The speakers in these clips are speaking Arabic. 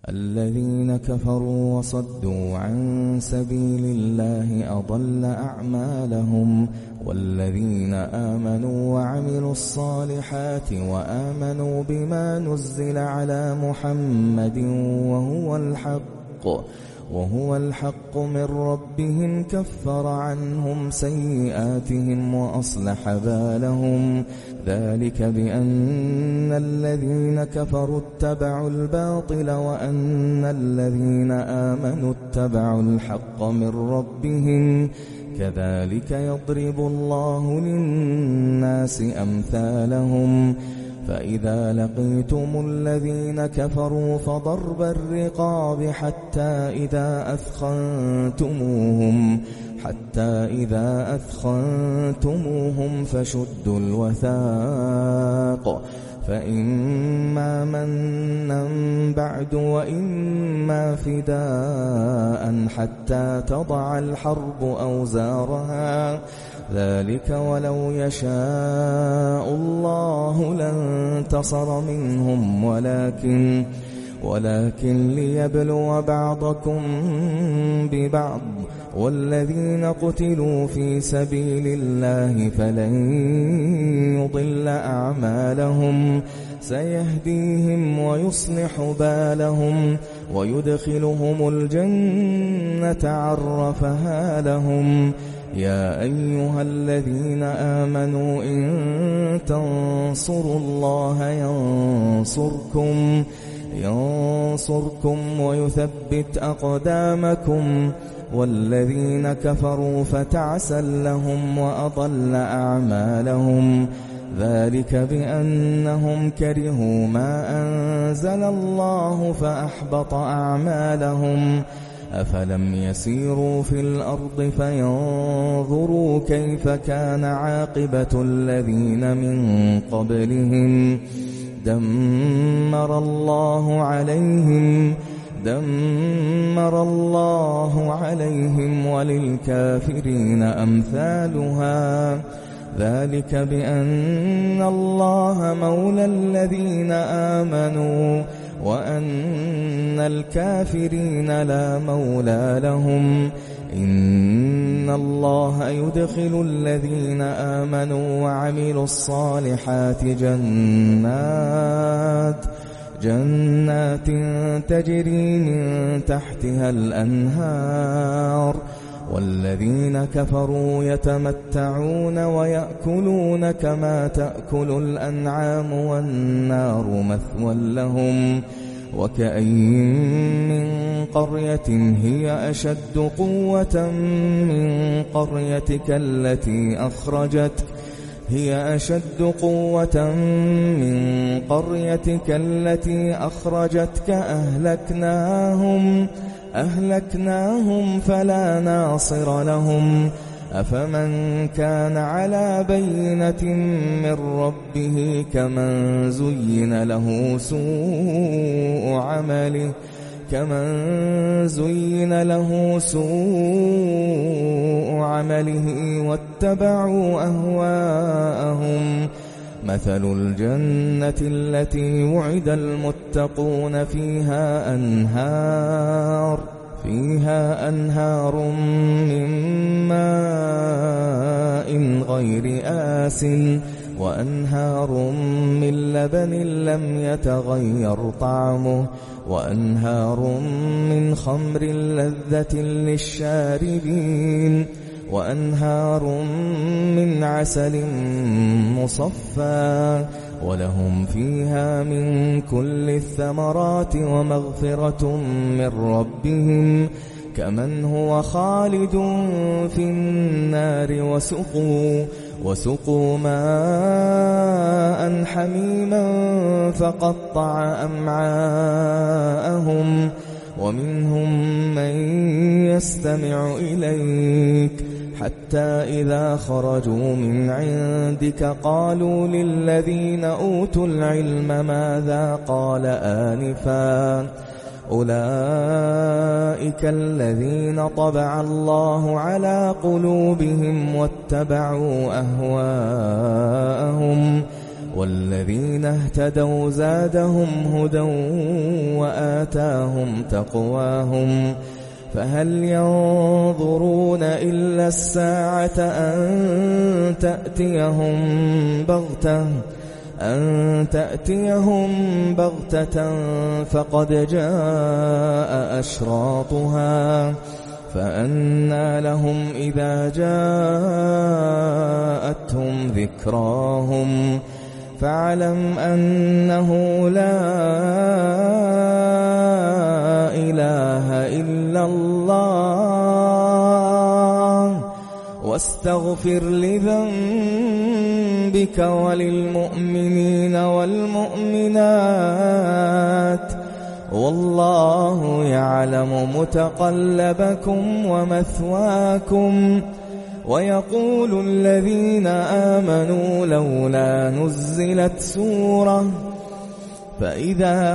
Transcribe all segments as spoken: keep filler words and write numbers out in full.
الذين كفروا وصدوا عن سبيل الله أضل أعمالهم والذين آمنوا وعملوا الصالحات وآمنوا بما نزل على محمد وهو الحق وهو الحق من ربهم كفر عنهم سيئاتهم وأصلح بالهم ذلك بأن الذين كفروا اتبعوا الباطل وأن الذين آمنوا اتبعوا الحق من ربهم كذلك يضرب الله للناس أمثالهم فإذا لقيتم الذين كفروا فضرب الرقاب حتى إذا أثخنتموهم حتى إذا أثخنتموهم فشدوا الوثاق فإما منا بعد وإما فداء حتى تضع الحرب أوزارها ذلك ولو يشاء الله لانتصر منهم ولكن ولكن ليبلو بعضكم ببعض والذين قتلوا في سبيل الله فلن يضل أعمالهم سيهديهم ويصلح بالهم ويدخلهم الجنة عرفها لهم يا أيها الذين آمنوا إن تنصروا الله ينصركم ينصركم ويثبت أقدامكم والذين كفروا فتعسا لهم وأضل أعمالهم ذلك بأنهم كرهوا ما أنزل الله فأحبط أعمالهم أفلم يسيروا في الأرض فينظروا كيف كان عاقبة الذين من قبلهم دمر الله عليهم دمر الله عليهم وللكافرين أمثالها ذلك بأن الله مولى الذين آمنوا وأن الكافرين لا مولى لهم إن الله يدخل الذين آمنوا وعملوا الصالحات جنات جنات تجري من تحتها الأنهار والذين كفروا يتمتعون ويأكلون كما تأكل الأنعام والنار مثوى لهم وكأين من قرية هي أشد قوة من قريتك التي أخرجتك هي أشد قوة من قريتك التي أخرجتك أهلكناهم أهلكناهم فلا ناصر لهم أفمن كان على بينة من ربه كمن زين له سوء عمله كمن زين له سوء عمله واتبعوا أهواءهم مثل الجنة التي وعد المتقون فيها أنهار فيها أنهار من ماء غير آسٍ وأنهار من لبن لم يتغير طعمه وأنهار من خمر لذة للشاربين وأنهار من عسل مصفى ولهم فيها من كل الثمرات ومغفرة من ربهم كمن هو خالد في النار وسقوا وسقوا ماء حميما فقطع أمعاءهم ومنهم من يستمع إليك حتى إذا خرجوا من عندك قالوا للذين أوتوا العلم ماذا قال آنفا أولئك الذين طبع الله على قلوبهم واتبعوا أهواءهم والذين اهتدوا زادهم هدى وآتاهم تقواهم فهل ينظرون إلا الساعة أن تأتيهم بغتة أن تأتيهم بغتة فقد جاء أشراطها فأنى لهم إذا جاءتهم ذكراهم فاعلم أنه لا إله إلا الله واستغفر لذنبك وللمؤمنين والمؤمنات والله يعلم متقلبكم ومثواكم ويقول الذين آمنوا لولا نزلت سورة فإذا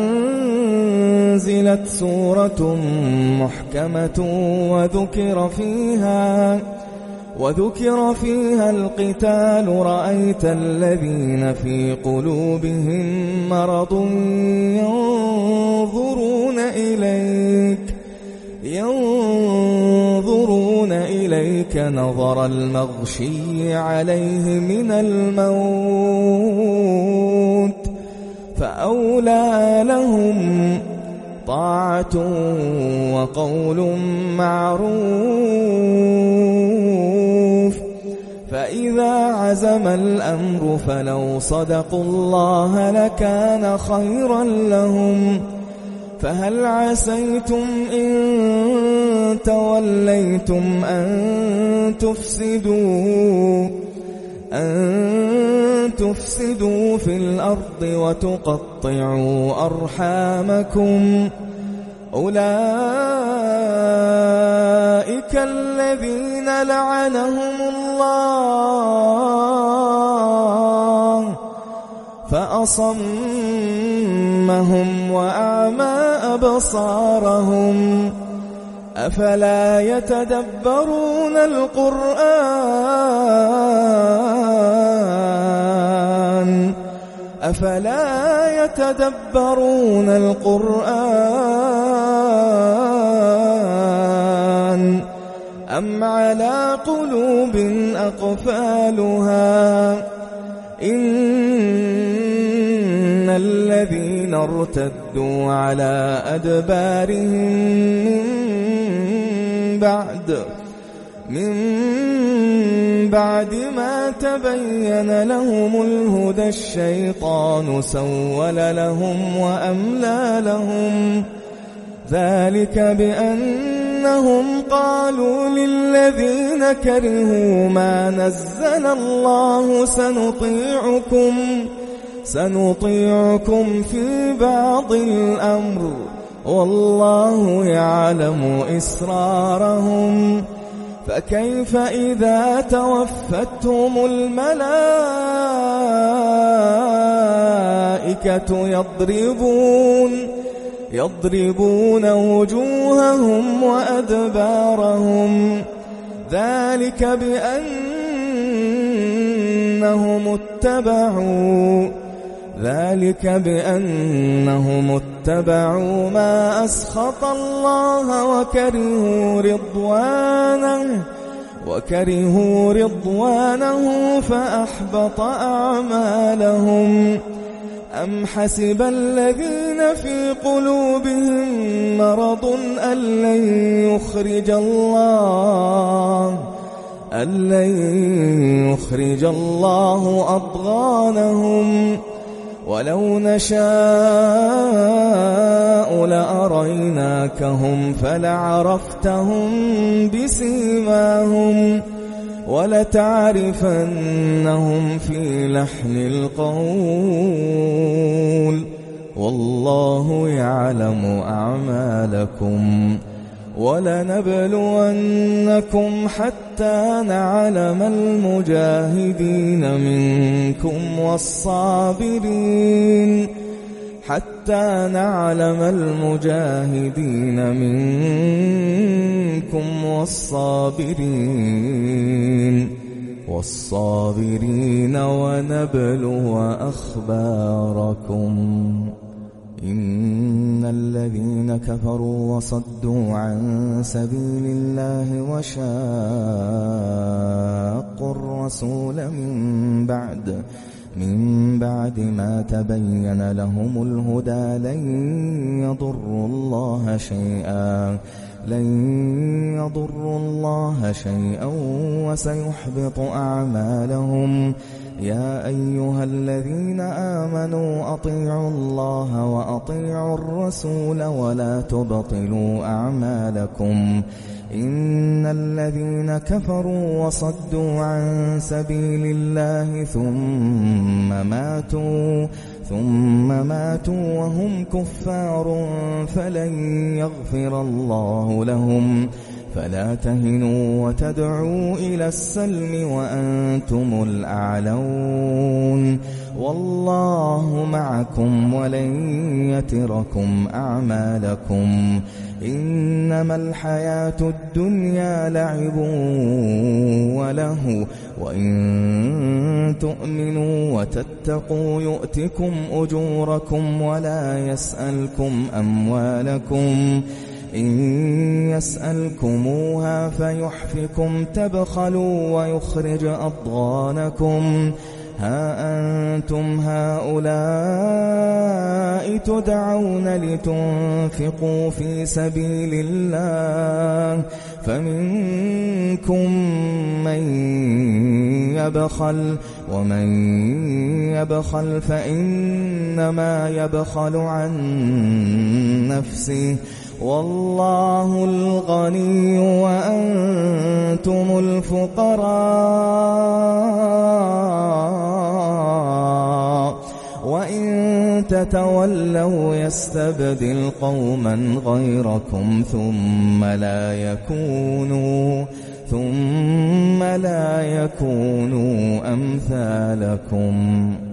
أنزلت سورة محكمة وذكر فيها وذكر فيها القتال رأيت الذين في قلوبهم مرض ينظرون إليك ينظرون إليك نظر المغشي عليه من الموت فأولى لهم طاعة وقول معروف فإذا عزم الأمر فلو صدقوا الله لكان خيرا لهم فهل عسيتم إن توليتم أن تفسدوا أن تفسدوا في الأرض وتقطعوا أرحامكم أولئك الذين لعنهم الله فأصمهم وأعمى أبصارهم أفلا يتدبرون القرآن أفلا يتدبرون القرآن أم على قلوب أقفالها إن الذين ارتدوا على أدبارهم من بعد من بعد ما تبين لهم الهدى الشيطان سول لهم وأملى لهم ذلك بأنهم قالوا للذين كرهوا ما نزل الله سنطيعكم سنطيعكم في بعض الأمر والله يعلم إسرارهم فكيف إذا توفتهم الملائكة يضربون يضربون وجوههم وأدبارهم ذلك بأنهم اتبعوا ذلك بأنهم اتبعوا ما أسخط الله وكرهوا رضوانه وكرهوا رضوانه فأحبط أعمالهم أم حسب الذين في قلوبهم مرض أن لن يخرج الله أن لن يخرج الله أضغانهم ولو نشاء لأريناكهم فلعرفتهم بسيماهم ولتعرفنهم في لحن القول والله يعلم أعمالكم ولنبلونكم حتى نعلم المجاهدين منكم والصابرين حتى نعلم المجاهدين منكم والصابرين والصابرين ونبلو أخباركم. إن الذين كفروا وصدوا عن سبيل الله وشاقوا الرسول من بعد من بعد ما تبين لهم الهدى لن يضروا الله شيئا لن يضروا الله شيئا وسيحبط أعمالهم. يا أيها الذين آمنوا أطيعوا الله وأطيعوا الرسول ولا تبطلوا أعمالكم. إن الذين كفروا وصدوا عن سبيل الله ثم ماتوا ثم ماتوا وهم كفار فلن يغفر الله لهم. فلا تهنوا وتدعوا إلى السلم وأنتم الأعلون والله معكم ولن يتركم أعمالكم. إنما الحياة الدنيا لعب وله وإن تؤمنوا وتتقوا يؤتكم أجوركم ولا يسألكم أموالكم. إن يسألكموها فيحفكم تبخلوا ويخرج أضغانكم. ها أنتم هؤلاء تدعون لتنفقوا في سبيل الله فمنكم من يبخل ومن يبخل فإنما يبخل عن نفسه والله الغني وأنتم الفقراء وإن تتولوا يستبدل قوما غيركم ثم لا يكونوا ثم لا يكونوا أمثالكم.